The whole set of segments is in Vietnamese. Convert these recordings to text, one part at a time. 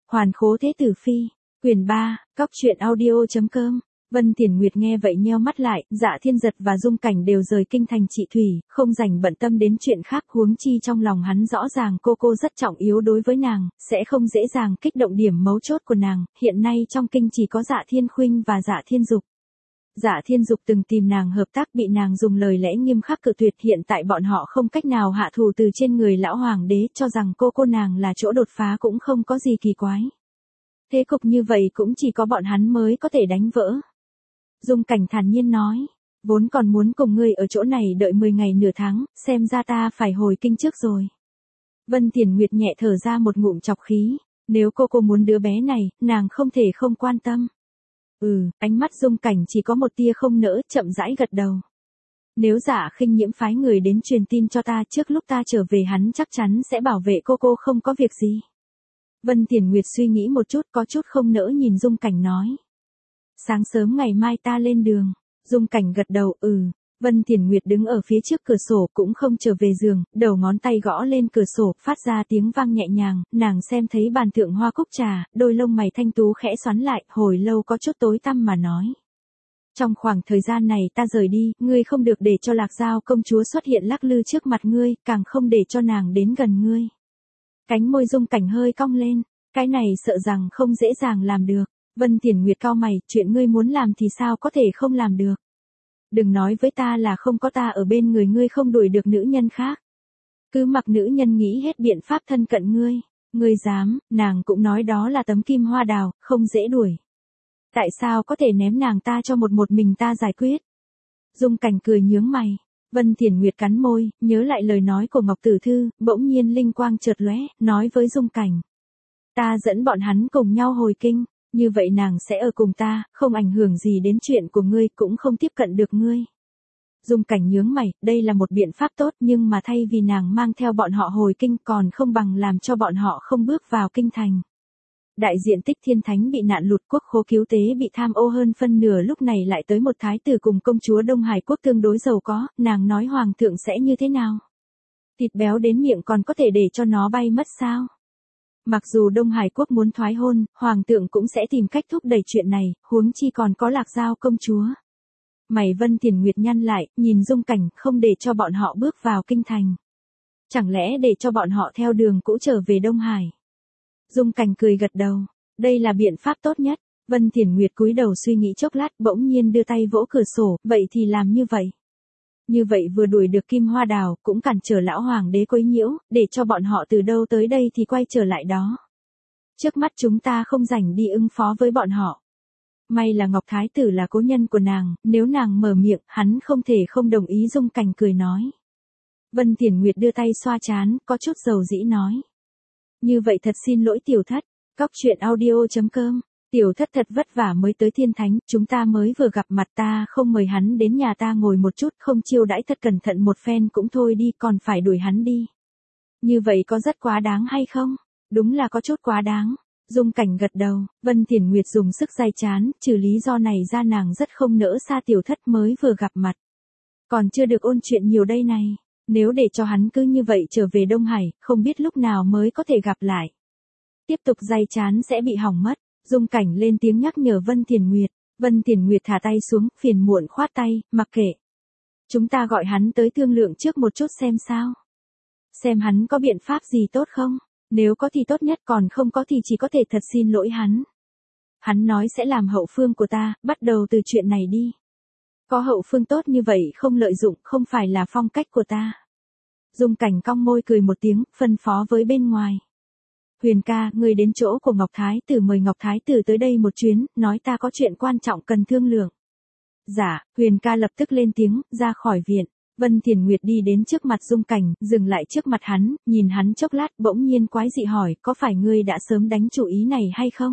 Hoàn khố thế tử phi, quyển 3, cóc truyện audio.com. Vân Tiền Nguyệt nghe vậy nheo mắt lại, Dạ Thiên Giật và Dung Cảnh đều rời kinh thành trị thủy, không rảnh bận tâm đến chuyện khác, huống chi trong lòng hắn rõ ràng cô rất trọng yếu đối với nàng, sẽ không dễ dàng kích động điểm mấu chốt của nàng, hiện nay trong kinh chỉ có Dạ Thiên Khuynh và Dạ Thiên Dục. Dạ Thiên Dục từng tìm nàng hợp tác bị nàng dùng lời lẽ nghiêm khắc cự tuyệt, hiện tại bọn họ không cách nào hạ thù từ trên người lão hoàng đế, cho rằng cô nàng là chỗ đột phá cũng không có gì kỳ quái. Thế cục như vậy cũng chỉ có bọn hắn mới có thể đánh vỡ. Dung Cảnh thản nhiên nói, vốn còn muốn cùng ngươi ở chỗ này đợi 10 ngày nửa tháng, xem ra ta phải hồi kinh trước rồi. Vân Tiền Nguyệt nhẹ thở ra một ngụm trọc khí, nếu cô muốn đứa bé này, nàng không thể không quan tâm. Ánh mắt Dung Cảnh chỉ có một tia không nỡ, chậm rãi gật đầu. Nếu Dạ Khinh Nhiễm phái người đến truyền tin cho ta trước lúc ta trở về, hắn chắc chắn sẽ bảo vệ cô không có việc gì. Vân Tiền Nguyệt suy nghĩ một chút, có chút không nỡ nhìn Dung Cảnh nói. Sáng sớm ngày mai ta lên đường. Dung Cảnh gật đầu, Vân Tiền Nguyệt đứng ở phía trước cửa sổ cũng không trở về giường, đầu ngón tay gõ lên cửa sổ, phát ra tiếng vang nhẹ nhàng, nàng xem thấy bàn thượng hoa cúc trà, đôi lông mày thanh tú khẽ xoắn lại, hồi lâu có chút tối tăm mà nói. Trong khoảng thời gian này ta rời đi, ngươi không được để cho Lạc Giao công chúa xuất hiện lắc lư trước mặt ngươi, càng không để cho nàng đến gần ngươi. Cánh môi Dung Cảnh hơi cong lên, cái này sợ rằng không dễ dàng làm được. Vân Tiền Nguyệt cau mày, chuyện ngươi muốn làm thì sao có thể không làm được. Đừng nói với ta là không có ta ở bên người ngươi không đuổi được nữ nhân khác. Cứ mặc nữ nhân nghĩ hết biện pháp thân cận ngươi. Ngươi dám, nàng cũng nói đó là tấm kim hoa đào, không dễ đuổi. Tại sao có thể ném nàng ta cho một mình ta giải quyết? Dung Cảnh cười nhướng mày. Vân Tiền Nguyệt cắn môi, nhớ lại lời nói của Ngọc Tử Thư, bỗng nhiên linh quang chợt lóe, nói với Dung Cảnh. Ta dẫn bọn hắn cùng nhau hồi kinh. Như vậy nàng sẽ ở cùng ta, không ảnh hưởng gì đến chuyện của ngươi, cũng không tiếp cận được ngươi. Dung Cảnh nhướng mày, đây là một biện pháp tốt, nhưng mà thay vì nàng mang theo bọn họ hồi kinh còn không bằng làm cho bọn họ không bước vào kinh thành. Đại diện Tích Thiên Thánh bị nạn lụt, quốc khố cứu tế bị tham ô hơn phân nửa, lúc này lại tới một thái tử cùng công chúa Đông Hải quốc tương đối giàu có, nàng nói hoàng thượng sẽ như thế nào? Thịt béo đến miệng còn có thể để cho nó bay mất sao? Mặc dù Đông Hải quốc muốn thoái hôn, hoàng thượng cũng sẽ tìm cách thúc đẩy chuyện này, huống chi còn có Lạc Giao công chúa. Mày Vân Tiền Nguyệt nhăn lại, nhìn Dung Cảnh, không để cho bọn họ bước vào kinh thành. Chẳng lẽ để cho bọn họ theo đường cũ trở về Đông Hải? Dung Cảnh cười gật đầu, đây là biện pháp tốt nhất. Vân Tiền Nguyệt cúi đầu suy nghĩ chốc lát, bỗng nhiên đưa tay vỗ cửa sổ, vậy thì làm như vậy. Như vậy vừa đuổi được Kim Hoa Đào, cũng cản trở lão hoàng đế quấy nhiễu, để cho bọn họ từ đâu tới đây thì quay trở lại đó. Trước mắt chúng ta không rảnh đi ứng phó với bọn họ. May là Ngọc Thái Tử là cố nhân của nàng, nếu nàng mở miệng, hắn không thể không đồng ý. Dung Cảnh cười nói. Vân Tiền Nguyệt đưa tay xoa trán, có chút dầu dĩ nói. Như vậy thật xin lỗi tiểu thất, cóc truyện audio.com. Tiểu thất thật vất vả mới tới Thiên Thánh, chúng ta mới vừa gặp mặt, ta không mời hắn đến nhà ta ngồi một chút, không chiêu đãi thật cẩn thận một phen cũng thôi đi, còn phải đuổi hắn đi. Như vậy có rất quá đáng hay không? Đúng là có chút quá đáng. Dung Cảnh gật đầu, Vân Tiền Nguyệt dùng sức day trán, trừ lý do này ra nàng rất không nỡ xa tiểu thất mới vừa gặp mặt. Còn chưa được ôn chuyện nhiều đây này, nếu để cho hắn cứ như vậy trở về Đông Hải, không biết lúc nào mới có thể gặp lại. Tiếp tục day trán sẽ bị hỏng mất. Dung Cảnh lên tiếng nhắc nhở Vân Tiền Nguyệt. Vân Tiền Nguyệt thả tay xuống, phiền muộn khoát tay, mặc kệ. Chúng ta gọi hắn tới thương lượng trước một chút xem sao. Xem hắn có biện pháp gì tốt không? Nếu có thì tốt nhất, còn không có thì chỉ có thể thật xin lỗi hắn. Hắn nói sẽ làm hậu phương của ta, bắt đầu từ chuyện này đi. Có hậu phương tốt như vậy không lợi dụng, không phải là phong cách của ta. Dung Cảnh cong môi cười một tiếng, phân phó với bên ngoài. Huyền ca, ngươi đến chỗ của Ngọc Thái Tử, mời Ngọc Thái Tử tới đây một chuyến, nói ta có chuyện quan trọng cần thương lượng. Dạ, Huyền ca lập tức lên tiếng, ra khỏi viện. Vân Tiền Nguyệt đi đến trước mặt Dung Cảnh, dừng lại trước mặt hắn, nhìn hắn chốc lát, bỗng nhiên quái dị hỏi, có phải ngươi đã sớm đánh chủ ý này hay không?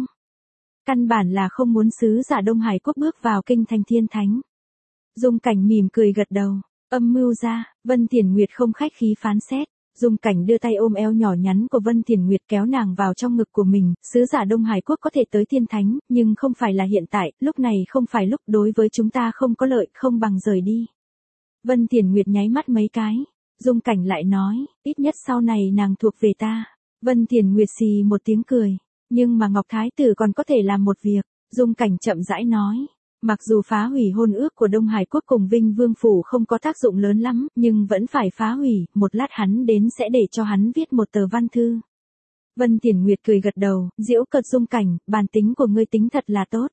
Căn bản là không muốn sứ giả Đông Hải quốc bước vào kinh thành Thiên Thánh. Dung Cảnh mỉm cười gật đầu, âm mưu ra. Vân Tiền Nguyệt không khách khí phán xét. Dung Cảnh đưa tay ôm eo nhỏ nhắn của Vân Tiền Nguyệt, kéo nàng vào trong ngực của mình. Sứ giả Đông Hải quốc có thể tới Thiên Thánh, nhưng không phải là hiện tại, lúc này không phải lúc, đối với chúng ta không có lợi, không bằng rời đi. Vân Tiền Nguyệt nháy mắt mấy cái. Dung Cảnh lại nói, ít nhất sau này nàng thuộc về ta. Vân Tiền Nguyệt xì một tiếng cười. Nhưng mà Ngọc Thái Tử còn có thể làm một việc, Dung Cảnh chậm rãi nói. Mặc dù phá hủy hôn ước của Đông Hải Quốc cùng Vinh Vương Phủ không có tác dụng lớn lắm, nhưng vẫn phải phá hủy, một lát hắn đến sẽ để cho hắn viết một tờ văn thư. Vân Tiền Nguyệt cười gật đầu, giễu cợt Dung Cảnh, bản tính của ngươi tính thật là tốt.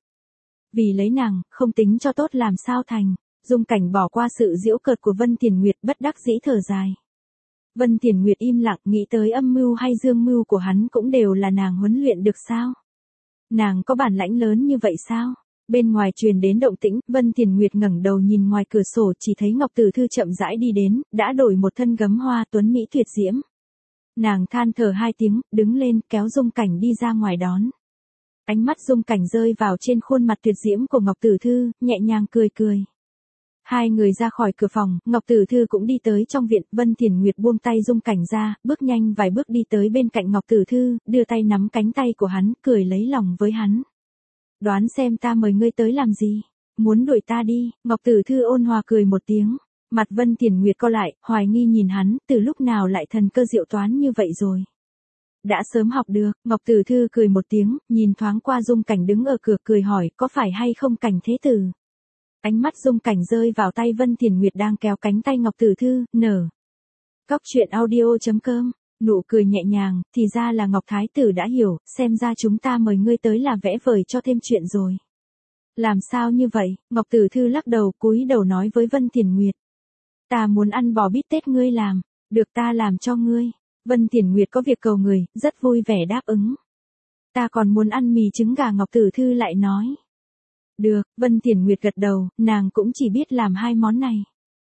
Vì lấy nàng, không tính cho tốt làm sao thành. Dung Cảnh bỏ qua sự giễu cợt của Vân Tiền Nguyệt, bất đắc dĩ thở dài. Vân Tiền Nguyệt im lặng, nghĩ tới âm mưu hay dương mưu của hắn cũng đều là nàng huấn luyện được sao? Nàng có bản lãnh lớn như vậy sao? Bên ngoài truyền đến động tĩnh, Vân Tiền Nguyệt ngẩng đầu nhìn ngoài cửa sổ, chỉ thấy Ngọc Tử Thư chậm rãi đi đến, đã đổi một thân gấm hoa tuấn mỹ tuyệt diễm. Nàng than thở hai tiếng, đứng lên, kéo Dung Cảnh đi ra ngoài đón. Ánh mắt Dung Cảnh rơi vào trên khuôn mặt tuyệt diễm của Ngọc Tử Thư, nhẹ nhàng cười cười. Hai người ra khỏi cửa phòng, Ngọc Tử Thư cũng đi tới trong viện, Vân Tiền Nguyệt buông tay Dung Cảnh ra, bước nhanh vài bước đi tới bên cạnh Ngọc Tử Thư, đưa tay nắm cánh tay của hắn, cười lấy lòng với hắn. Đoán xem ta mời ngươi tới làm gì? Muốn đuổi ta đi? Ngọc Tử Thư ôn hòa cười một tiếng. Mặt Vân Tiền Nguyệt co lại, hoài nghi nhìn hắn, từ lúc nào lại thần cơ diệu toán như vậy rồi? Đã sớm học được, Ngọc Tử Thư cười một tiếng, nhìn thoáng qua Dung Cảnh đứng ở cửa cười hỏi, có phải hay không Cảnh thế tử? Ánh mắt Dung Cảnh rơi vào tay Vân Tiền Nguyệt đang kéo cánh tay Ngọc Tử Thư, nở. Cóc truyện audio.com, nụ cười nhẹ nhàng, thì ra là Ngọc Thái Tử đã hiểu, xem ra chúng ta mời ngươi tới là vẽ vời cho thêm chuyện rồi. Làm sao như vậy? Ngọc Tử Thư lắc đầu, cúi đầu nói với Vân Tiền Nguyệt. Ta muốn ăn bò bít tết ngươi làm, được ta làm cho ngươi. Vân Tiền Nguyệt có việc cầu người, rất vui vẻ đáp ứng. Ta còn muốn ăn mì trứng gà, Ngọc Tử Thư lại nói. Được, Vân Tiền Nguyệt gật đầu, nàng cũng chỉ biết làm hai món này.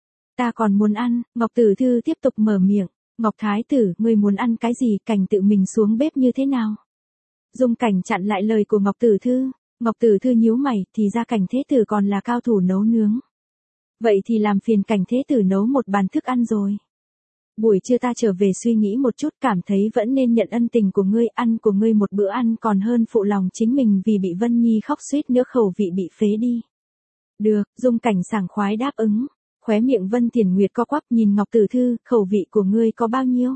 Ta còn muốn ăn, Ngọc Tử Thư tiếp tục mở miệng. Ngọc Thái Tử, ngươi muốn ăn cái gì, Cảnh tự mình xuống bếp như thế nào? Dung Cảnh chặn lại lời của Ngọc Tử Thư. Ngọc Tử Thư nhíu mày, thì ra Cảnh thế tử còn là cao thủ nấu nướng. Vậy thì làm phiền Cảnh thế tử nấu một bàn thức ăn rồi. Buổi trưa ta trở về suy nghĩ một chút, cảm thấy vẫn nên nhận ân tình của ngươi, ăn của ngươi một bữa ăn còn hơn phụ lòng chính mình vì bị Vân Nhi khóc suýt nữa khẩu vị bị phế đi. Được, Dung Cảnh sảng khoái đáp ứng. Khóe miệng Vân Tiền Nguyệt co quắp nhìn Ngọc Tử Thư, khẩu vị của ngươi có bao nhiêu?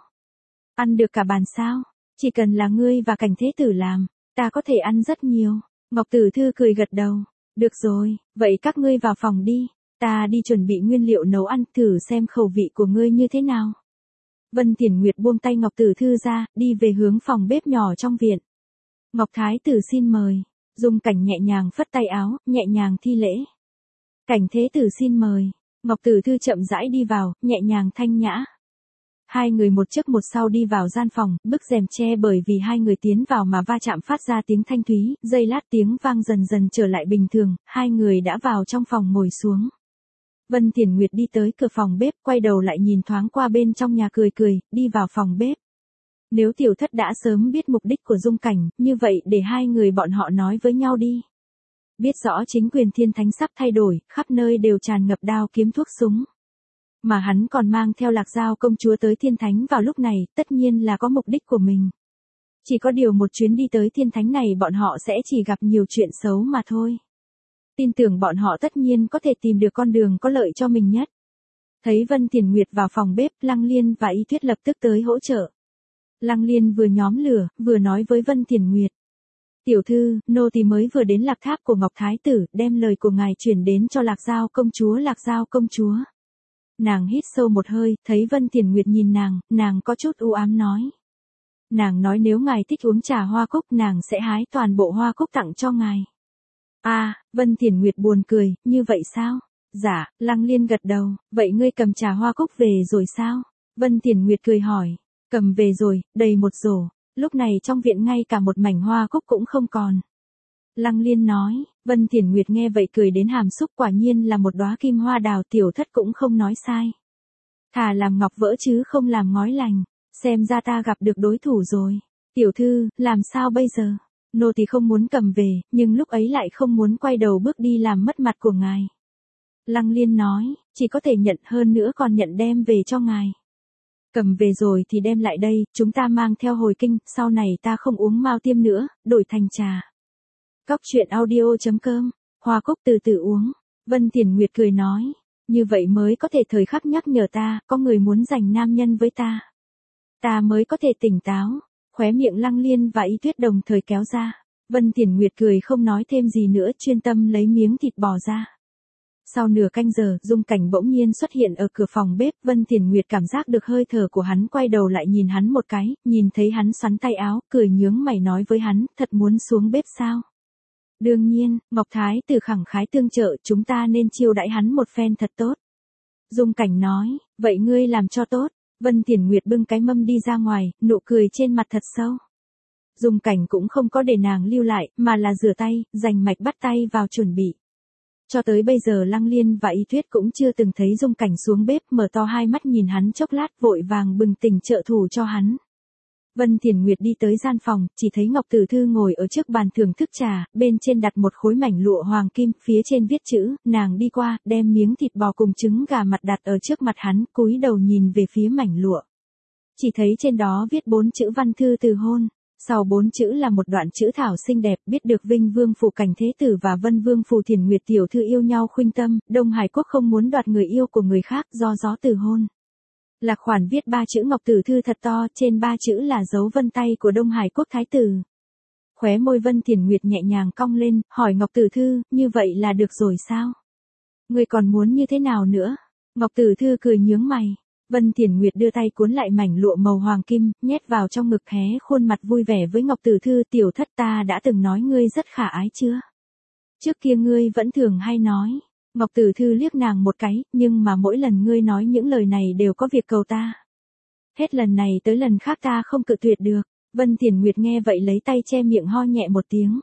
Ăn được cả bàn sao? Chỉ cần là ngươi và Cảnh thế tử làm, ta có thể ăn rất nhiều. Ngọc Tử Thư cười gật đầu. Được rồi, vậy các ngươi vào phòng đi. Ta đi chuẩn bị nguyên liệu nấu ăn, thử xem khẩu vị của ngươi như thế nào. Vân Tiền Nguyệt buông tay Ngọc Tử Thư ra, đi về hướng phòng bếp nhỏ trong viện. Ngọc Thái Tử xin mời. Dung Cảnh nhẹ nhàng phất tay áo, nhẹ nhàng thi lễ. Cảnh thế tử xin mời. Ngọc Tử Thư chậm rãi đi vào, nhẹ nhàng thanh nhã. Hai người một trước một sau đi vào gian phòng, bức rèm che bởi vì hai người tiến vào mà va chạm phát ra tiếng thanh thúy, giây lát tiếng vang dần dần trở lại bình thường, hai người đã vào trong phòng ngồi xuống. Vân Tiền Nguyệt đi tới cửa phòng bếp, quay đầu lại nhìn thoáng qua bên trong nhà cười cười, đi vào phòng bếp. Nếu tiểu thất đã sớm biết mục đích của Dung Cảnh, như vậy để hai người bọn họ nói với nhau đi. Biết rõ chính quyền Thiên Thánh sắp thay đổi, khắp nơi đều tràn ngập đao kiếm thuốc súng. Mà hắn còn mang theo Lạc Giao công chúa tới Thiên Thánh vào lúc này, tất nhiên là có mục đích của mình. Chỉ có điều một chuyến đi tới Thiên Thánh này bọn họ sẽ chỉ gặp nhiều chuyện xấu mà thôi. Tin tưởng bọn họ tất nhiên có thể tìm được con đường có lợi cho mình nhất. Thấy Vân Tiền Nguyệt vào phòng bếp, Lăng Liên và Y Tuyết lập tức tới hỗ trợ. Lăng Liên vừa nhóm lửa, vừa nói với Vân Tiền Nguyệt. Tiểu thư, nô tỳ mới vừa đến Lạc Tháp của Ngọc Thái Tử, đem lời của ngài chuyển đến cho Lạc Giao công chúa. Lạc Giao công chúa. Nàng hít sâu một hơi, thấy Vân Tiền Nguyệt nhìn nàng có chút u ám nói. Nàng nói nếu ngài thích uống trà hoa cúc nàng sẽ hái toàn bộ hoa cúc tặng cho ngài. Vân Tiền Nguyệt buồn cười, như vậy sao? Dạ, Lăng Liên gật đầu, vậy ngươi cầm trà hoa cúc về rồi sao? Vân Tiền Nguyệt cười hỏi, cầm về rồi, đầy một rổ, lúc này trong viện ngay cả một mảnh hoa cúc cũng không còn. Lăng Liên nói, Vân Tiền Nguyệt nghe vậy cười đến hàm xúc, quả nhiên là một đóa kim hoa đào, tiểu thất cũng không nói sai. Thà làm ngọc vỡ chứ không làm ngói lành, xem ra ta gặp được đối thủ rồi. Tiểu thư, làm sao bây giờ? Nô tỳ không muốn cầm về, nhưng lúc ấy lại không muốn quay đầu bước đi làm mất mặt của ngài. Lăng Liên nói, chỉ có thể nhận, hơn nữa còn nhận đem về cho ngài. Cầm về rồi thì đem lại đây, chúng ta mang theo hồi kinh, sau này ta không uống mao tiêm nữa, đổi thành trà. Cóc truyện audio.com, hoa cúc từ từ uống. Vân Tiền Nguyệt cười nói, như vậy mới có thể thời khắc nhắc nhở ta, có người muốn giành nam nhân với ta. Ta mới có thể tỉnh táo. Khóe miệng Lăng Liên và Y Tuyết đồng thời kéo ra. Vân Tiền Nguyệt cười không nói thêm gì nữa, chuyên tâm lấy miếng thịt bò ra. Sau nửa canh giờ, Dung Cảnh bỗng nhiên xuất hiện ở cửa phòng bếp, Vân Tiền Nguyệt cảm giác được hơi thở của hắn, quay đầu lại nhìn hắn một cái, nhìn thấy hắn xoắn tay áo, cười nhướng mày nói với hắn, thật muốn xuống bếp sao? Đương nhiên, Ngọc Thái Tử khẳng khái tương trợ, chúng ta nên chiêu đãi hắn một phen thật tốt. Dung Cảnh nói, vậy ngươi làm cho tốt. Vân Tiền Nguyệt bưng cái mâm đi ra ngoài, nụ cười trên mặt thật sâu. Dung Cảnh cũng không có để nàng lưu lại, mà là rửa tay, rành mạch bắt tay vào chuẩn bị. Cho tới bây giờ Lăng Liên và Y Tuyết cũng chưa từng thấy Dung Cảnh xuống bếp, mở to hai mắt nhìn hắn chốc lát, vội vàng bừng tỉnh trợ thủ cho hắn. Vân Tiền Nguyệt đi tới gian phòng, chỉ thấy Ngọc Tử Thư ngồi ở trước bàn thưởng thức trà, bên trên đặt một khối mảnh lụa hoàng kim, phía trên viết chữ, nàng đi qua, đem miếng thịt bò cùng trứng gà mặt đặt ở trước mặt hắn, cúi đầu nhìn về phía mảnh lụa. Chỉ thấy trên đó viết 4 chữ văn thư từ hôn. Sau 4 chữ là một đoạn chữ thảo xinh đẹp, biết được Vinh Vương phủ Cảnh Thế Tử và Vân Vương phủ Thiền Nguyệt tiểu thư yêu nhau khuynh tâm, Đông Hải Quốc không muốn đoạt người yêu của người khác, do gió từ hôn. Lạc khoản viết 3 chữ Ngọc Tử Thư thật to, trên 3 chữ là dấu vân tay của Đông Hải Quốc Thái Tử. Khóe môi Vân Thiền Nguyệt nhẹ nhàng cong lên, hỏi Ngọc Tử Thư, như vậy là được rồi sao? Ngươi còn muốn như thế nào nữa? Ngọc Tử Thư cười nhướng mày. Vân Thiền Nguyệt đưa tay cuốn lại mảnh lụa màu hoàng kim, nhét vào trong ngực, hé khuôn mặt vui vẻ với Ngọc Tử Thư, tiểu thất ta đã từng nói ngươi rất khả ái chưa? Trước kia ngươi vẫn thường hay nói. Ngọc Tử Thư liếc nàng một cái, nhưng mà mỗi lần ngươi nói những lời này đều có việc cầu ta. Hết lần này tới lần khác ta không cự tuyệt được. Vân Thiền Nguyệt nghe vậy lấy tay che miệng ho nhẹ một tiếng.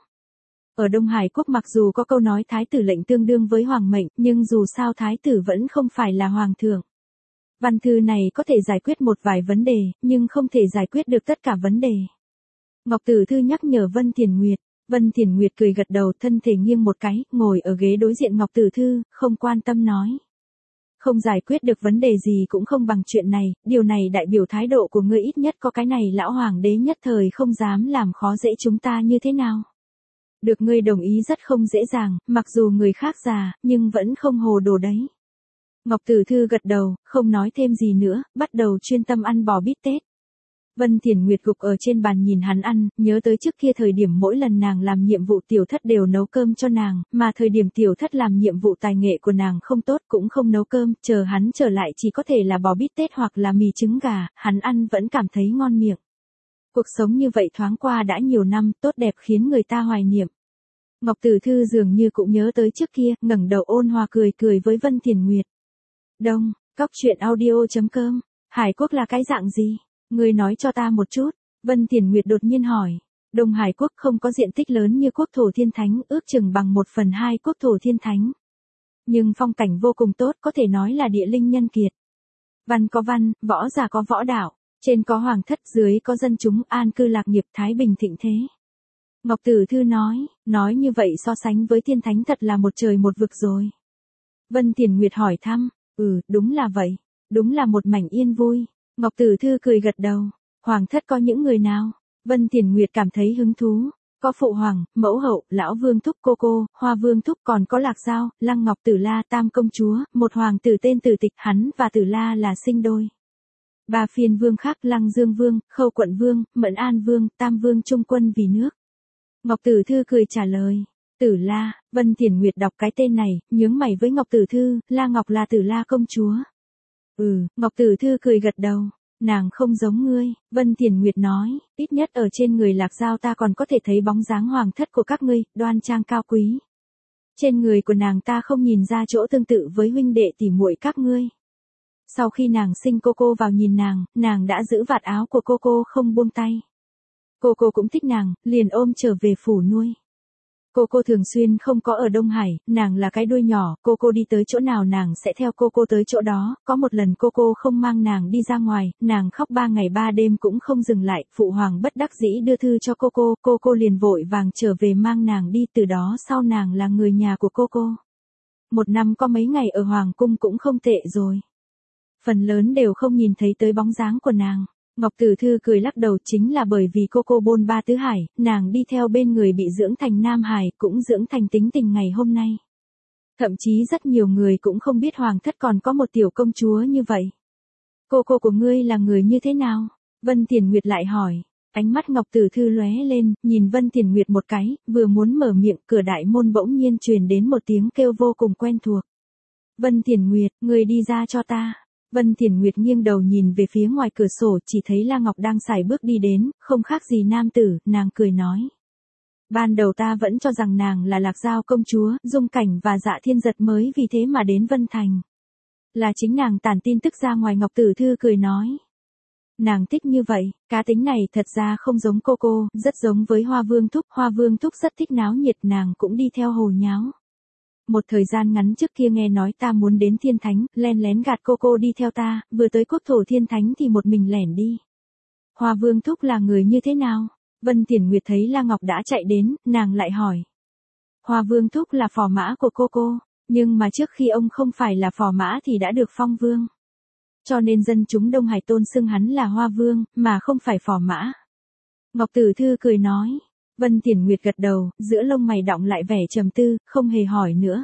Ở Đông Hải Quốc mặc dù có câu nói thái tử lệnh tương đương với hoàng mệnh, nhưng dù sao thái tử vẫn không phải là hoàng thượng. Văn thư này có thể giải quyết một vài vấn đề, nhưng không thể giải quyết được tất cả vấn đề. Ngọc Tử Thư nhắc nhở Vân Thiền Nguyệt. Vân Thiền Nguyệt cười gật đầu, thân thể nghiêng một cái, ngồi ở ghế đối diện Ngọc Tử Thư, không quan tâm nói. Không giải quyết được vấn đề gì cũng không bằng chuyện này, điều này đại biểu thái độ của ngươi, ít nhất có cái này lão hoàng đế nhất thời không dám làm khó dễ chúng ta như thế nào. Được ngươi đồng ý rất không dễ dàng, mặc dù người khác già, nhưng vẫn không hồ đồ đấy. Ngọc Tử Thư gật đầu, không nói thêm gì nữa, bắt đầu chuyên tâm ăn bò bít tết. Vân Thiền Nguyệt gục ở trên bàn nhìn hắn ăn, nhớ tới trước kia thời điểm mỗi lần nàng làm nhiệm vụ tiểu thất đều nấu cơm cho nàng, mà thời điểm tiểu thất làm nhiệm vụ tài nghệ của nàng không tốt cũng không nấu cơm, chờ hắn trở lại chỉ có thể là bò bít tết hoặc là mì trứng gà, hắn ăn vẫn cảm thấy ngon miệng. Cuộc sống như vậy thoáng qua đã nhiều năm, tốt đẹp khiến người ta hoài niệm. Ngọc Tử Thư dường như cũng nhớ tới trước kia, ngẩng đầu ôn hòa cười cười với Vân Thiền Nguyệt. Đông, cóc truyện audio.com, Hải Quốc là cái dạng gì? Ngươi nói cho ta một chút. Vân Thiền Nguyệt đột nhiên hỏi. Đông Hải Quốc không có diện tích lớn như quốc thổ thiên thánh, ước chừng bằng 1/2 quốc thổ thiên thánh. Nhưng phong cảnh vô cùng tốt, có thể nói là địa linh nhân kiệt. Văn có văn, võ giả có võ đạo, trên có hoàng thất, dưới có dân chúng, an cư lạc nghiệp, thái bình thịnh thế. Ngọc Tử Thư nói như vậy so sánh với thiên thánh thật là một trời một vực rồi. Vân Thiền Nguyệt hỏi thăm. Đúng là vậy. Đúng là một mảnh yên vui. Ngọc Tử Thư cười gật đầu. Hoàng thất có những người nào? Vân Thiền Nguyệt cảm thấy hứng thú. Có phụ hoàng, mẫu hậu, lão vương thúc cô cô, hoa vương thúc, còn có Lạc Giao, Lăng Ngọc Tử La, tam công chúa, một hoàng tử tên Tử Tịch, hắn và Tử La là sinh đôi. 3 phiên vương khác, Lăng Dương vương, Khâu Quận vương, Mẫn An vương, Tam vương trung quân vì nước. Ngọc Tử Thư cười trả lời. Tử La. Vân Thiền Nguyệt đọc cái tên này, nhướng mày với Ngọc Tử Thư, La Ngọc là Tử La công chúa. Ngọc Tử Thư cười gật đầu. Nàng không giống ngươi, Vân Thiền Nguyệt nói, ít nhất ở trên người Lạc Giao ta còn có thể thấy bóng dáng hoàng thất của các ngươi, đoan trang cao quý. Trên người của nàng ta không nhìn ra chỗ tương tự với huynh đệ tỉ muội các ngươi. Sau khi nàng sinh cô cô vào nhìn nàng đã giữ vạt áo của cô cô không buông tay. Cô cô cũng thích nàng, liền ôm trở về phủ nuôi. Cô cô thường xuyên không có ở Đông Hải, nàng là cái đuôi nhỏ, cô cô đi tới chỗ nào nàng sẽ theo cô cô tới chỗ đó, có một lần cô cô không mang nàng đi ra ngoài, nàng khóc 3 ngày 3 đêm cũng không dừng lại, phụ hoàng bất đắc dĩ đưa thư cho cô cô liền vội vàng trở về mang nàng đi, từ đó sau nàng là người nhà của cô cô. Một năm có mấy ngày ở hoàng cung cũng không tệ rồi. Phần lớn đều không nhìn thấy tới bóng dáng của nàng. Ngọc Tử Thư cười lắc đầu, chính là bởi vì cô cô bôn ba tứ hải, nàng đi theo bên người bị dưỡng thành Nam Hải, cũng dưỡng thành tính tình ngày hôm nay. Thậm chí rất nhiều người cũng không biết hoàng thất còn có một tiểu công chúa như vậy. Cô cô của ngươi là người như thế nào? Vân Thiền Nguyệt lại hỏi. Ánh mắt Ngọc Tử Thư lóe lên, nhìn Vân Thiền Nguyệt một cái, vừa muốn mở miệng, cửa đại môn bỗng nhiên truyền đến một tiếng kêu vô cùng quen thuộc. Vân Thiền Nguyệt, người đi ra cho ta. Vân Thiền Nguyệt nghiêng đầu nhìn về phía ngoài cửa sổ, chỉ thấy La Ngọc đang sải bước đi đến, không khác gì nam tử, nàng cười nói. Ban đầu ta vẫn cho rằng nàng là Lạc Giao công chúa, Dung Cảnh và Dạ Thiên Giật mới vì thế mà đến Vân Thành. Là chính nàng tản tin tức ra ngoài. Ngọc Tử Thư cười nói. Nàng thích như vậy, cá tính này thật ra không giống cô, rất giống với Hoa Vương Thúc. Hoa Vương Thúc rất thích náo nhiệt, nàng cũng đi theo hồ nháo. Một thời gian ngắn trước kia nghe nói ta muốn đến Thiên Thánh, len lén gạt cô đi theo ta, vừa tới quốc thổ Thiên Thánh thì một mình lẻn đi. Hoa Vương Thúc là người như thế nào? Vân Thiền Nguyệt thấy La Ngọc đã chạy đến, nàng lại hỏi. Hoa Vương Thúc là phò mã của cô, nhưng mà trước khi ông không phải là phò mã thì đã được phong vương. Cho nên dân chúng Đông Hải tôn xưng hắn là Hoa Vương, mà không phải phò mã. Ngọc Tử Thư cười nói. Vân Thiền Nguyệt gật đầu, giữa lông mày đọng lại vẻ trầm tư, không hề hỏi nữa.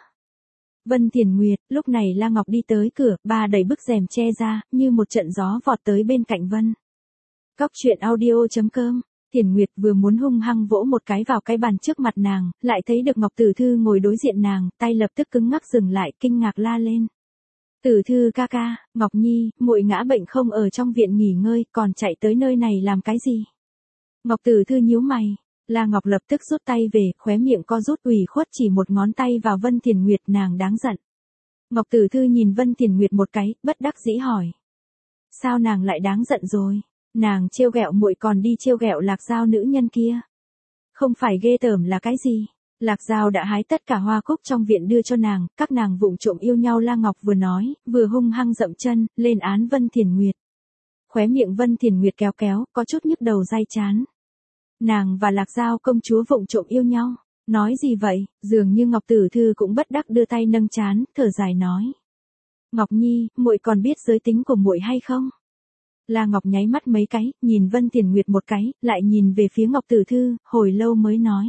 Vân Thiền Nguyệt, lúc này La Ngọc đi tới cửa, bà đẩy bức rèm che ra, như một trận gió vọt tới bên cạnh Vân. Cóc truyện audio.com. Thiền Nguyệt vừa muốn hung hăng vỗ một cái vào cái bàn trước mặt nàng, lại thấy được Ngọc Tử Thư ngồi đối diện nàng, tay lập tức cứng ngắc dừng lại, kinh ngạc la lên. Tử Thư ca ca, Ngọc Nhi, muội ngã bệnh không ở trong viện nghỉ ngơi, còn chạy tới nơi này làm cái gì? Ngọc Tử Thư nhíu mày. La Ngọc lập tức rút tay về, khóe miệng co rút ủy khuất chỉ một ngón tay vào Vân Thiền Nguyệt, nàng đáng giận. Ngọc Tử Thư nhìn Vân Thiền Nguyệt một cái, bất đắc dĩ hỏi. Sao nàng lại đáng giận rồi? Nàng trêu ghẹo muội còn đi trêu ghẹo Lạc Giao nữ nhân kia. Không phải ghê tởm là cái gì? Lạc Giao đã hái tất cả hoa cúc trong viện đưa cho nàng, các nàng vụng trộm yêu nhau. La Ngọc vừa nói, vừa hung hăng dậm chân, lên án Vân Thiền Nguyệt. Khóe miệng Vân Thiền Nguyệt kéo kéo, có chút nhức đầu day chán. Nàng và Lạc Giao công chúa vụng trộm yêu nhau. Nói gì vậy? Dường như Ngọc Tử Thư cũng bất đắc đưa tay nâng trán, thở dài nói. Ngọc Nhi, muội còn biết giới tính của muội hay không? La Ngọc nháy mắt mấy cái, nhìn Vân Thiền Nguyệt một cái, lại nhìn về phía Ngọc Tử Thư, hồi lâu mới nói.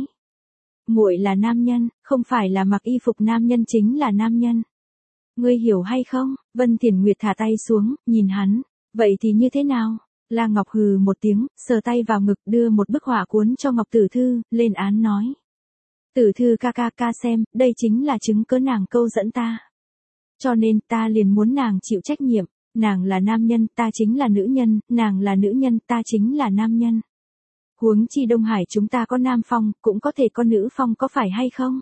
Muội là nam nhân, không phải là mặc y phục nam nhân chính là nam nhân. Ngươi hiểu hay không? Vân Thiền Nguyệt thả tay xuống, nhìn hắn. Vậy thì như thế nào? La Ngọc hừ một tiếng, sờ tay vào ngực, đưa một bức họa cuốn cho Ngọc Tử Thư, lên án nói. Tử Thư ca xem, đây chính là chứng cớ nàng câu dẫn ta. Cho nên ta liền muốn nàng chịu trách nhiệm. Nàng là nam nhân, ta chính là nữ nhân, nàng là nữ nhân, ta chính là nam nhân. Huống chi Đông Hải chúng ta có nam phong, cũng có thể có nữ phong, có phải hay không?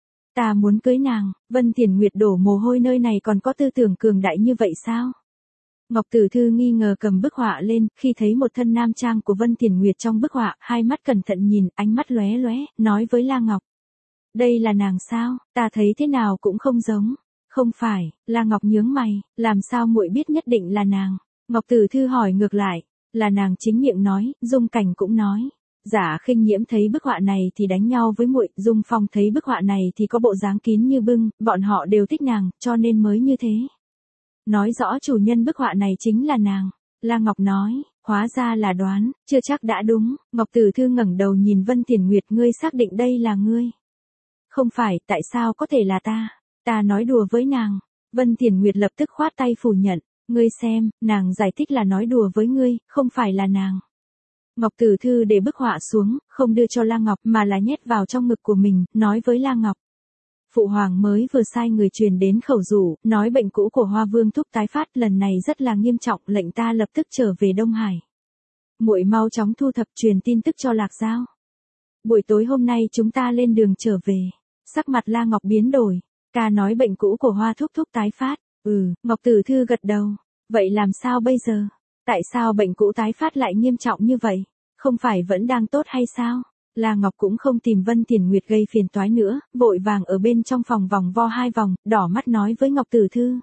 Ta muốn cưới nàng. Vân Thiền Nguyệt đổ mồ hôi, nơi này còn có tư tưởng cường đại như vậy sao? Ngọc Tử Thư nghi ngờ cầm bức họa lên, khi thấy một thân nam trang của Vân Thiền Nguyệt trong bức họa, hai mắt cẩn thận nhìn, ánh mắt lóe lóe, nói với La Ngọc. Đây là nàng sao? Ta thấy thế nào cũng không giống. Không phải. La Ngọc nhướng mày, làm sao muội biết nhất định là nàng? Ngọc Tử Thư hỏi ngược lại. Là nàng chính miệng nói, Dung Cảnh cũng nói. Giả Khinh Nhiễm thấy bức họa này thì đánh nhau với muội, Dung Phong thấy bức họa này thì có bộ dáng kín như bưng, bọn họ đều thích nàng, cho nên mới như thế. Nói rõ chủ nhân bức họa này chính là nàng. La Ngọc nói, hóa ra là đoán, chưa chắc đã đúng. Ngọc Tử Thư ngẩng đầu nhìn Vân Thiền Nguyệt, ngươi xác định đây là ngươi? Không phải, tại sao có thể là ta? Ta nói đùa với nàng. Vân Thiền Nguyệt lập tức khoát tay phủ nhận. Ngươi xem, nàng giải thích là nói đùa với ngươi, không phải là nàng. Ngọc Tử Thư để bức họa xuống, không đưa cho La Ngọc mà là nhét vào trong ngực của mình, nói với La Ngọc. Phụ hoàng mới vừa sai người truyền đến khẩu dụ, nói bệnh cũ của Hoa Vương Thúc tái phát, lần này rất là nghiêm trọng, lệnh ta lập tức trở về Đông Hải. Muội mau chóng thu thập truyền tin tức cho Lạc Giao. Buổi tối hôm nay chúng ta lên đường trở về. Sắc mặt La Ngọc biến đổi. Ca nói bệnh cũ của Hoa Thúc tái phát. Ngọc Tử Thư gật đầu. Vậy làm sao bây giờ? Tại sao bệnh cũ tái phát lại nghiêm trọng như vậy? Không phải vẫn đang tốt hay sao? La Ngọc cũng không tìm Vân Thiền Nguyệt gây phiền toái nữa, vội vàng ở bên trong phòng vòng vo hai vòng, đỏ mắt nói với Ngọc Tử Thư.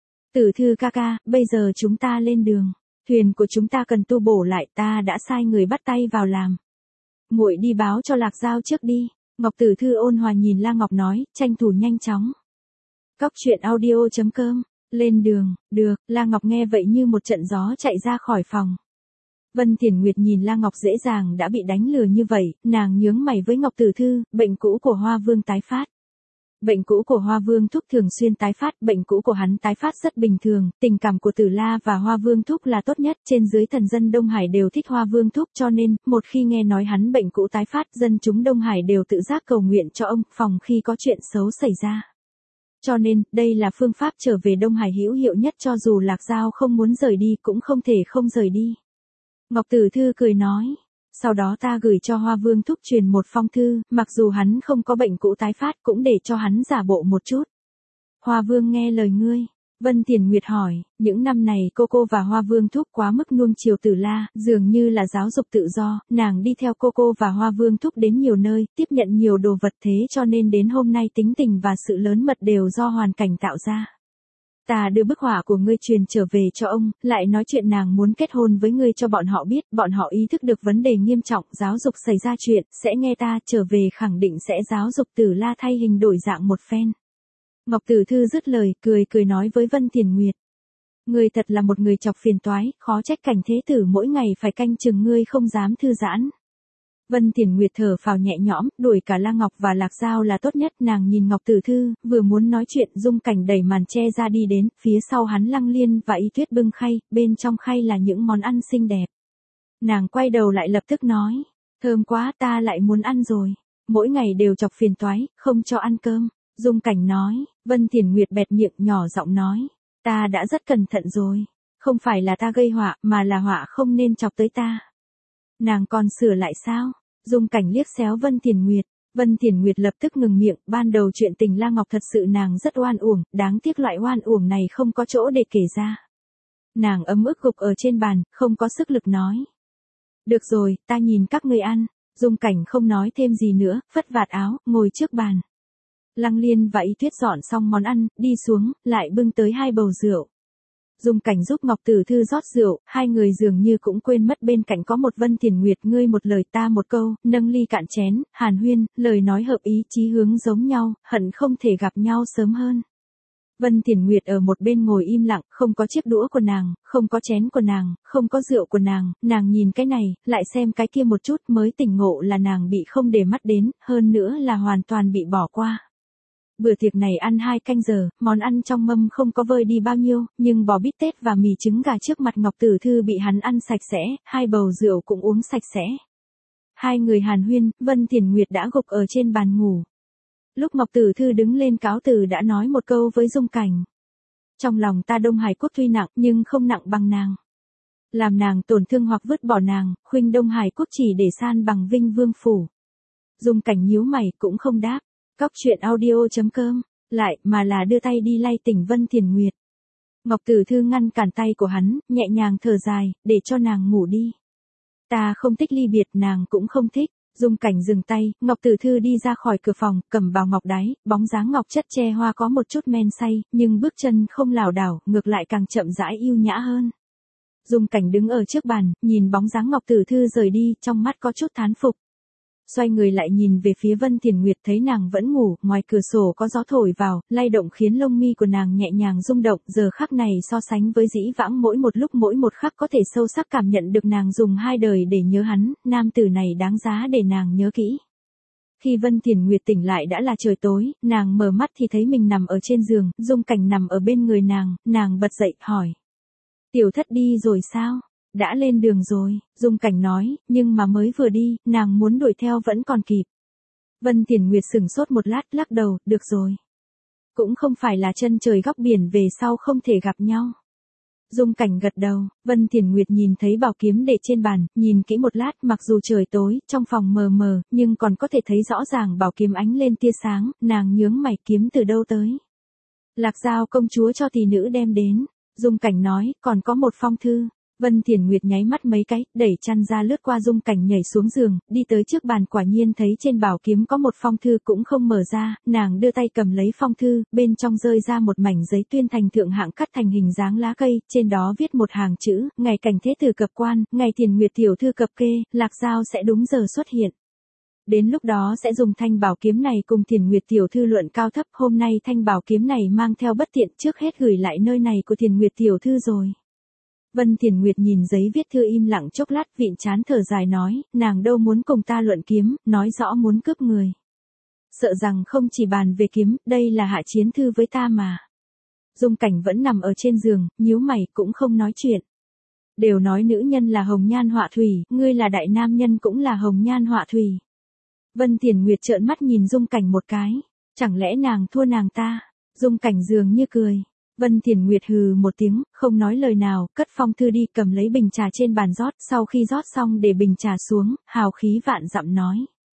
Tử Thư ca, bây giờ chúng ta lên đường. Thuyền của chúng ta cần tu bổ lại, ta đã sai người bắt tay vào làm. Muội đi báo cho Lạc Giao trước đi. Ngọc Tử Thư ôn hòa nhìn La Ngọc nói, tranh thủ nhanh chóng. Cóc truyện audio.com, lên đường, được. La Ngọc nghe vậy như một trận gió chạy ra khỏi phòng. Vân Thiền Nguyệt nhìn La Ngọc dễ dàng đã bị đánh lừa như vậy, nàng nhướng mày với Ngọc Tử Thư, bệnh cũ của Hoa Vương tái phát. Bệnh cũ của Hoa Vương Thúc thường xuyên tái phát, bệnh cũ của hắn tái phát rất bình thường, tình cảm của Tử La và Hoa Vương Thúc là tốt nhất, trên dưới thần dân Đông Hải đều thích Hoa Vương Thúc cho nên, một khi nghe nói hắn bệnh cũ tái phát, dân chúng Đông Hải đều tự giác cầu nguyện cho ông, phòng khi có chuyện xấu xảy ra. Cho nên, đây là phương pháp trở về Đông Hải hữu hiệu nhất cho dù Lạc Giao không muốn rời đi cũng không thể không rời đi. Ngọc Tử Thư cười nói. Sau đó ta gửi cho Hoa Vương Thúc truyền một phong thư, mặc dù hắn không có bệnh cũ tái phát cũng để cho hắn giả bộ một chút. Hoa Vương nghe lời ngươi. Vân Tiền Nguyệt hỏi, những năm này cô và Hoa Vương Thúc quá mức nuông chiều Tử La, dường như là giáo dục tự do, nàng đi theo cô và Hoa Vương Thúc đến nhiều nơi, tiếp nhận nhiều đồ vật thế cho nên đến hôm nay tính tình và sự lớn mật đều do hoàn cảnh tạo ra. Ta đưa bức họa của ngươi truyền trở về cho ông, lại nói chuyện nàng muốn kết hôn với ngươi cho bọn họ biết, bọn họ ý thức được vấn đề nghiêm trọng, giáo dục xảy ra chuyện, sẽ nghe ta trở về khẳng định sẽ giáo dục Tử La thay hình đổi dạng một phen. Ngọc Tử Thư dứt lời, cười nói với Vân Tiền Nguyệt. Ngươi thật là một người chọc phiền toái, khó trách Cảnh Thế Tử mỗi ngày phải canh chừng ngươi không dám thư giãn. Vân Tiền Nguyệt thở phào nhẹ nhõm, đuổi cả La Ngọc và Lạc Giao là tốt nhất, nàng nhìn Ngọc Tử Thư, vừa muốn nói chuyện, Dung Cảnh đẩy màn che ra đi đến, phía sau hắn Lăng Liên và Y Tuyết bưng khay, bên trong khay là những món ăn xinh đẹp. Nàng quay đầu lại lập tức nói, thơm quá, ta lại muốn ăn rồi, mỗi ngày đều chọc phiền toái, không cho ăn cơm. Dung Cảnh nói, Vân Tiền Nguyệt bẹt miệng nhỏ giọng nói, ta đã rất cẩn thận rồi, không phải là ta gây họa, mà là họa không nên chọc tới ta. Nàng còn sửa lại sao? Dung Cảnh liếc xéo Vân Tiền Nguyệt. Vân Tiền Nguyệt lập tức ngừng miệng, ban đầu chuyện tình La Ngọc thật sự nàng rất oan uổng, đáng tiếc loại oan uổng này không có chỗ để kể ra. Nàng ấm ức gục ở trên bàn, không có sức lực nói. Được rồi, ta nhìn các ngươi ăn. Dung Cảnh không nói thêm gì nữa, phất vạt áo, ngồi trước bàn. Lăng Liên và Y Tuyết dọn xong món ăn, đi xuống, lại bưng tới 2 bầu rượu. Dung Cảnh giúp Ngọc Tử Thư rót rượu, hai người dường như cũng quên mất bên cạnh có một Vân Tiền Nguyệt, ngươi một lời ta một câu, nâng ly cạn chén, hàn huyên, lời nói hợp ý, chí hướng giống nhau, hận không thể gặp nhau sớm hơn. Vân Tiền Nguyệt ở một bên ngồi im lặng, không có chiếc đũa của nàng, không có chén của nàng, không có rượu của nàng nhìn cái này, lại xem cái kia một chút mới tỉnh ngộ là nàng bị không để mắt đến, hơn nữa là hoàn toàn bị bỏ qua. Bữa tiệc này ăn 2 canh giờ, món ăn trong mâm không có vơi đi bao nhiêu, nhưng bò bít tết và mì trứng gà trước mặt Ngọc Tử Thư bị hắn ăn sạch sẽ, 2 bầu rượu cũng uống sạch sẽ. Hai người hàn huyên, Vân Tiền Nguyệt đã gục ở trên bàn ngủ. Lúc Ngọc Tử Thư đứng lên cáo từ đã nói một câu với Dung Cảnh. Trong lòng ta Đông Hải Quốc tuy nặng nhưng không nặng bằng nàng. Làm nàng tổn thương hoặc vứt bỏ nàng, khuynh Đông Hải Quốc chỉ để san bằng Vinh Vương Phủ. Dung Cảnh nhíu mày cũng không đáp. Cóc truyện audio.com, lại mà là đưa tay đi lay tỉnh Vân Tiền Nguyệt. Ngọc Tử Thư ngăn cản tay của hắn, nhẹ nhàng thở dài, để cho nàng ngủ đi. Ta không thích ly biệt, nàng cũng không thích. Dung Cảnh dừng tay, Ngọc Tử Thư đi ra khỏi cửa phòng, cầm bào ngọc đáy, bóng dáng ngọc chất che hoa có một chút men say, nhưng bước chân không lảo đảo, ngược lại càng chậm rãi yêu nhã hơn. Dung Cảnh đứng ở trước bàn, nhìn bóng dáng Ngọc Tử Thư rời đi, trong mắt có chút thán phục. Xoay người lại nhìn về phía Vân Tiền Nguyệt thấy nàng vẫn ngủ, ngoài cửa sổ có gió thổi vào, lay động khiến lông mi của nàng nhẹ nhàng rung động, giờ khắc này so sánh với dĩ vãng mỗi một lúc mỗi một khắc có thể sâu sắc cảm nhận được nàng dùng 2 đời để nhớ hắn, nam tử này đáng giá để nàng nhớ kỹ. Khi Vân Tiền Nguyệt tỉnh lại đã là trời tối, nàng mở mắt thì thấy mình nằm ở trên giường, Dung Cảnh nằm ở bên người nàng bật dậy, hỏi. Tiểu thất đi rồi sao? Đã lên đường rồi, Dung Cảnh nói, nhưng mà mới vừa đi, nàng muốn đuổi theo vẫn còn kịp. Vân Tiền Nguyệt sửng sốt một lát, lắc đầu, được rồi. Cũng không phải là chân trời góc biển về sau không thể gặp nhau. Dung Cảnh gật đầu, Vân Tiền Nguyệt nhìn thấy bảo kiếm để trên bàn, nhìn kỹ một lát, mặc dù trời tối, trong phòng mờ mờ, nhưng còn có thể thấy rõ ràng bảo kiếm ánh lên tia sáng, nàng nhướng mày, kiếm từ đâu tới. Lạc Giao công chúa cho tỷ nữ đem đến, Dung Cảnh nói, còn có một phong thư. Vân Tiền Nguyệt nháy mắt mấy cái, đẩy chăn ra lướt qua Dung Cảnh nhảy xuống giường, đi tới trước bàn quả nhiên thấy trên bảo kiếm có một phong thư cũng không mở ra, nàng đưa tay cầm lấy phong thư, bên trong rơi ra một mảnh giấy tuyên thành thượng hạng cắt thành hình dáng lá cây, trên đó viết một hàng chữ, ngày Cảnh Thế Tử cập quan, ngày Tiền Nguyệt tiểu thư cập kê, Lạc Giao sẽ đúng giờ xuất hiện. Đến lúc đó sẽ dùng thanh bảo kiếm này cùng Tiền Nguyệt tiểu thư luận cao thấp, hôm nay thanh bảo kiếm này mang theo bất tiện, trước hết gửi lại nơi này của Tiền Nguyệt tiểu thư rồi. Vân Tiền Nguyệt nhìn giấy viết thư im lặng chốc lát, vịn trán thở dài nói, nàng đâu muốn cùng ta luận kiếm, nói rõ muốn cướp người. Sợ rằng không chỉ bàn về kiếm, đây là hạ chiến thư với ta mà. Dung Cảnh vẫn nằm ở trên giường, nhíu mày cũng không nói chuyện. Đều nói nữ nhân là hồng nhan họa thủy, ngươi là đại nam nhân cũng là hồng nhan họa thủy. Vân Thiền Nguyệt trợn mắt nhìn Dung Cảnh một cái. Chẳng lẽ nàng thua nàng ta? Dung Cảnh dường như cười. Vân Thiền Nguyệt hừ một tiếng, không nói lời nào, cất phong thư đi cầm lấy bình trà trên bàn rót, sau khi rót xong để bình trà xuống, hào khí vạn dặm nói.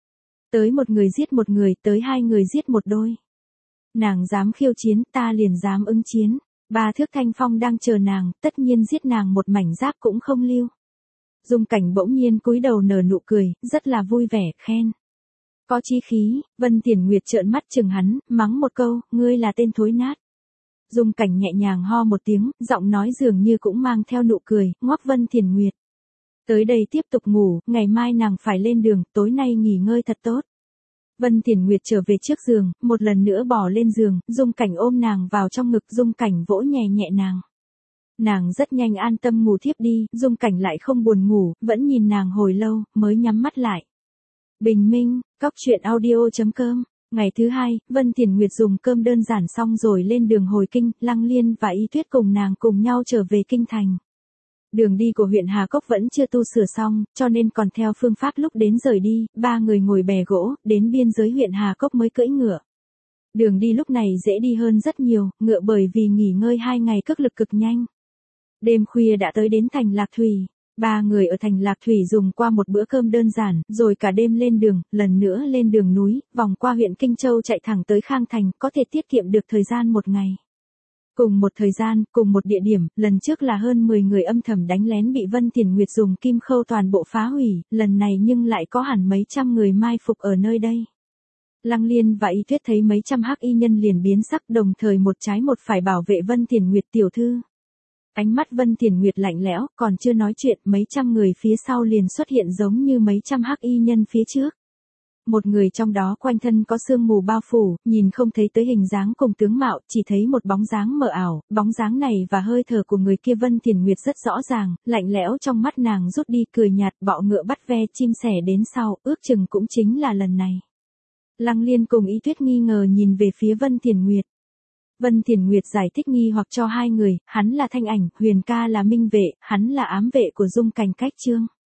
Tới một người giết một người, tới hai người giết một đôi. Nàng dám khiêu chiến, ta liền dám ứng chiến. 3 thước thanh phong đang chờ nàng, tất nhiên giết nàng một mảnh giáp cũng không lưu. Dung Cảnh bỗng nhiên cúi đầu nở nụ cười, rất là vui vẻ, khen. Có chí khí. Vân Thiền Nguyệt trợn mắt chừng hắn, mắng một câu, ngươi là tên thối nát. Dung Cảnh nhẹ nhàng ho một tiếng, giọng nói dường như cũng mang theo nụ cười, ngoắc Vân Thiền Nguyệt. Tới đây tiếp tục ngủ, ngày mai nàng phải lên đường, tối nay nghỉ ngơi thật tốt. Vân Thiền Nguyệt trở về trước giường, một lần nữa bò lên giường, Dung Cảnh ôm nàng vào trong ngực, Dung Cảnh vỗ nhẹ nhẹ nàng. Nàng rất nhanh an tâm ngủ thiếp đi, Dung Cảnh lại không buồn ngủ, vẫn nhìn nàng hồi lâu, mới nhắm mắt lại. Bình minh, cóc truyện audio.com. Ngày thứ hai, Vân Thiền Nguyệt dùng cơm đơn giản xong rồi lên đường hồi kinh, Lăng Liên và Y Tuyết cùng nàng cùng nhau trở về kinh thành. Đường đi của huyện Hà Cốc vẫn chưa tu sửa xong, cho nên còn theo phương pháp lúc đến rời đi, 3 người ngồi bè gỗ, đến biên giới huyện Hà Cốc mới cưỡi ngựa. Đường đi lúc này dễ đi hơn rất nhiều, ngựa bởi vì nghỉ ngơi 2 ngày cước lực cực nhanh. Đêm khuya đã tới đến thành Lạc Thủy. 3 người ở thành Lạc Thủy dùng qua một bữa cơm đơn giản, rồi cả đêm lên đường, lần nữa lên đường núi, vòng qua huyện Kinh Châu chạy thẳng tới Khang Thành, có thể tiết kiệm được thời gian 1 ngày. Cùng một thời gian, cùng một địa điểm, lần trước là hơn 10 người âm thầm đánh lén bị Vân Thiền Nguyệt dùng kim khâu toàn bộ phá hủy, lần này nhưng lại có hẳn mấy trăm người mai phục ở nơi đây. Lăng Liên và Y Tuyết thấy mấy trăm hắc y nhân liền biến sắc, đồng thời một trái một phải bảo vệ Vân Thiền Nguyệt tiểu thư. Ánh mắt Vân Thiền Nguyệt lạnh lẽo, còn chưa nói chuyện, mấy trăm người phía sau liền xuất hiện giống như mấy trăm hắc y nhân phía trước. Một người trong đó quanh thân có sương mù bao phủ, nhìn không thấy tới hình dáng cùng tướng mạo, chỉ thấy một bóng dáng mờ ảo, bóng dáng này và hơi thở của người kia Vân Thiền Nguyệt rất rõ ràng, lạnh lẽo trong mắt nàng rút đi cười nhạt, bọ ngựa bắt ve chim sẻ đến sau, ước chừng cũng chính là lần này. Lăng Liên cùng Y Tuyết nghi ngờ nhìn về phía Vân Thiền Nguyệt. Vân Thiền Nguyệt giải thích nghi hoặc cho 2 người, hắn là Thanh Ảnh, Huyền ca là Minh Vệ, hắn là ám vệ của Dung Cảnh Cách Trương.